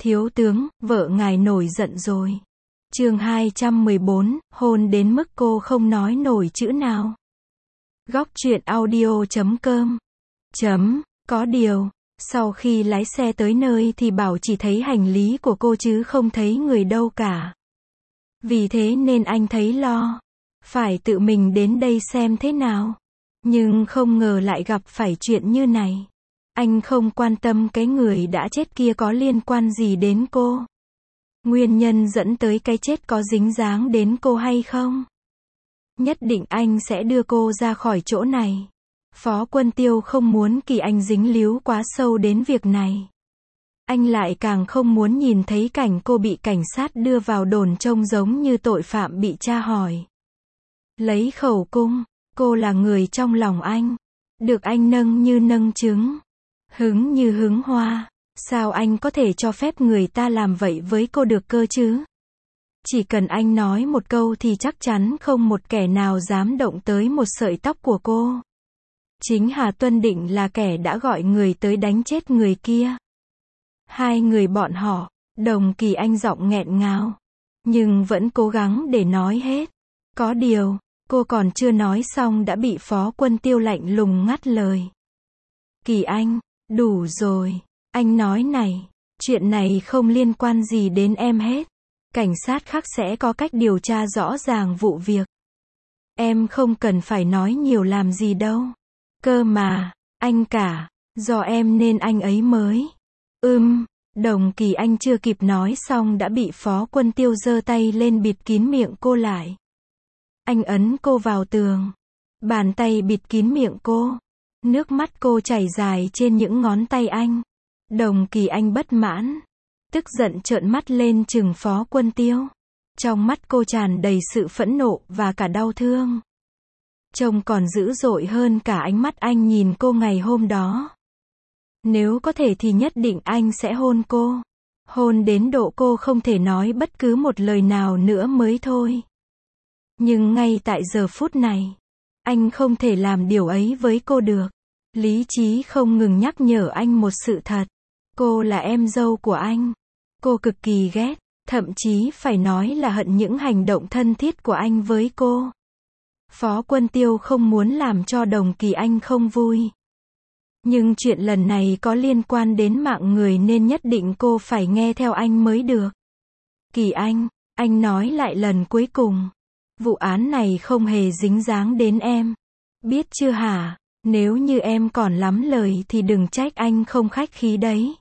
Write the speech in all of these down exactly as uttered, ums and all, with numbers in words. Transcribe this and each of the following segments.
Thiếu tướng, vợ ngài nổi giận rồi. Chương hai trăm mười bốn, hôn đến mức cô không nói nổi chữ nào. Góc truyện audio chấm com. Chấm, có điều, sau khi lái xe tới nơi thì bảo chỉ thấy hành lý của cô chứ không thấy người đâu cả. Vì thế nên anh thấy lo, phải tự mình đến đây xem thế nào. Nhưng không ngờ lại gặp phải chuyện như này. Anh không quan tâm cái người đã chết kia có liên quan gì đến cô. Nguyên nhân dẫn tới cái chết có dính dáng đến cô hay không? Nhất định anh sẽ đưa cô ra khỏi chỗ này. Phó Quân Tiêu không muốn Kỳ Anh dính líu quá sâu đến việc này. Anh lại càng không muốn nhìn thấy cảnh cô bị cảnh sát đưa vào đồn trông giống như tội phạm bị tra hỏi. Lấy khẩu cung, cô là người trong lòng anh. Được anh nâng như nâng trứng, hứng như hứng hoa. Sao anh có thể cho phép người ta làm vậy với cô được cơ chứ? Chỉ cần anh nói một câu thì chắc chắn không một kẻ nào dám động tới một sợi tóc của cô. Chính Hà Tuân Định là kẻ đã gọi người tới đánh chết người kia. Hai người bọn họ, Đồng Kỳ Anh giọng nghẹn ngào, nhưng vẫn cố gắng để nói hết. Có điều, cô còn chưa nói xong đã bị Phó Quân Tiêu lạnh lùng ngắt lời. Kỳ Anh, đủ rồi. Anh nói này, chuyện này không liên quan gì đến em hết. Cảnh sát khác sẽ có cách điều tra rõ ràng vụ việc. Em không cần phải nói nhiều làm gì đâu. Cơ mà, anh cả, do em nên anh ấy mới. Ừm, Đồng Kỳ Anh chưa kịp nói xong đã bị Phó Quân Tiêu giơ tay lên bịt kín miệng cô lại. Anh ấn cô vào tường. Bàn tay bịt kín miệng cô. Nước mắt cô chảy dài trên những ngón tay anh. Đồng Kỳ Anh bất mãn, tức giận trợn mắt lên trừng Phó Quân Tiêu. Trong mắt cô tràn đầy sự phẫn nộ và cả đau thương. Trông còn dữ dội hơn cả ánh mắt anh nhìn cô ngày hôm đó. Nếu có thể thì nhất định anh sẽ hôn cô. Hôn đến độ cô không thể nói bất cứ một lời nào nữa mới thôi. Nhưng ngay tại giờ phút này, anh không thể làm điều ấy với cô được. Lý trí không ngừng nhắc nhở anh một sự thật. Cô là em dâu của anh. Cô cực kỳ ghét, thậm chí phải nói là hận những hành động thân thiết của anh với cô. Phó Quân Tiêu không muốn làm cho Đồng Kỳ Anh không vui. Nhưng chuyện lần này có liên quan đến mạng người nên nhất định cô phải nghe theo anh mới được. Kỳ Anh, anh nói lại lần cuối cùng. Vụ án này không hề dính dáng đến em. Biết chưa hả? Nếu như em còn lắm lời thì đừng trách anh không khách khí đấy.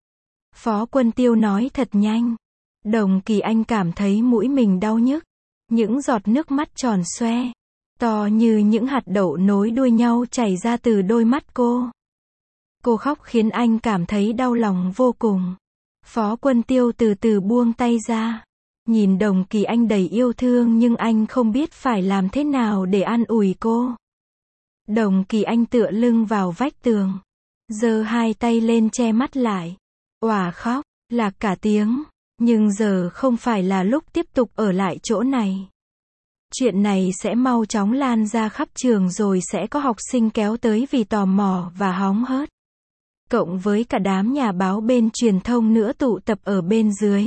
Phó Quân Tiêu nói thật nhanh. Đồng Kỳ Anh cảm thấy mũi mình đau nhức. Những giọt nước mắt tròn xoe, to như những hạt đậu nối đuôi nhau chảy ra từ đôi mắt cô. Cô khóc khiến anh cảm thấy đau lòng vô cùng. Phó Quân Tiêu từ từ buông tay ra. Nhìn Đồng Kỳ Anh đầy yêu thương nhưng anh không biết phải làm thế nào để an ủi cô. Đồng Kỳ Anh tựa lưng vào vách tường, giơ hai tay lên che mắt lại, òa khóc, lạc cả tiếng. Nhưng giờ không phải là lúc tiếp tục ở lại chỗ này. Chuyện này sẽ mau chóng lan ra khắp trường rồi sẽ có học sinh kéo tới vì tò mò và hóng hớt. Cộng với cả đám nhà báo bên truyền thông nữa tụ tập ở bên dưới.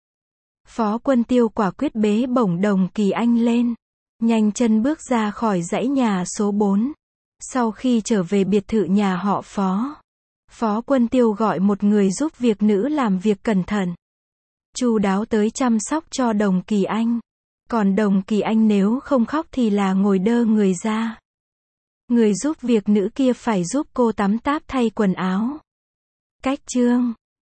Phó Quân Tiêu quả quyết bế bổng Đồng Kỳ Anh lên, nhanh chân bước ra khỏi dãy nhà số bốn. Sau khi trở về biệt thự nhà họ Phó, Phó Quân Tiêu gọi một người giúp việc nữ làm việc cẩn thận, chu đáo tới chăm sóc cho Đồng Kỳ Anh. Còn Đồng Kỳ Anh nếu không khóc thì là ngồi đơ người ra. Người giúp việc nữ kia phải giúp cô tắm táp thay quần áo. Cách chương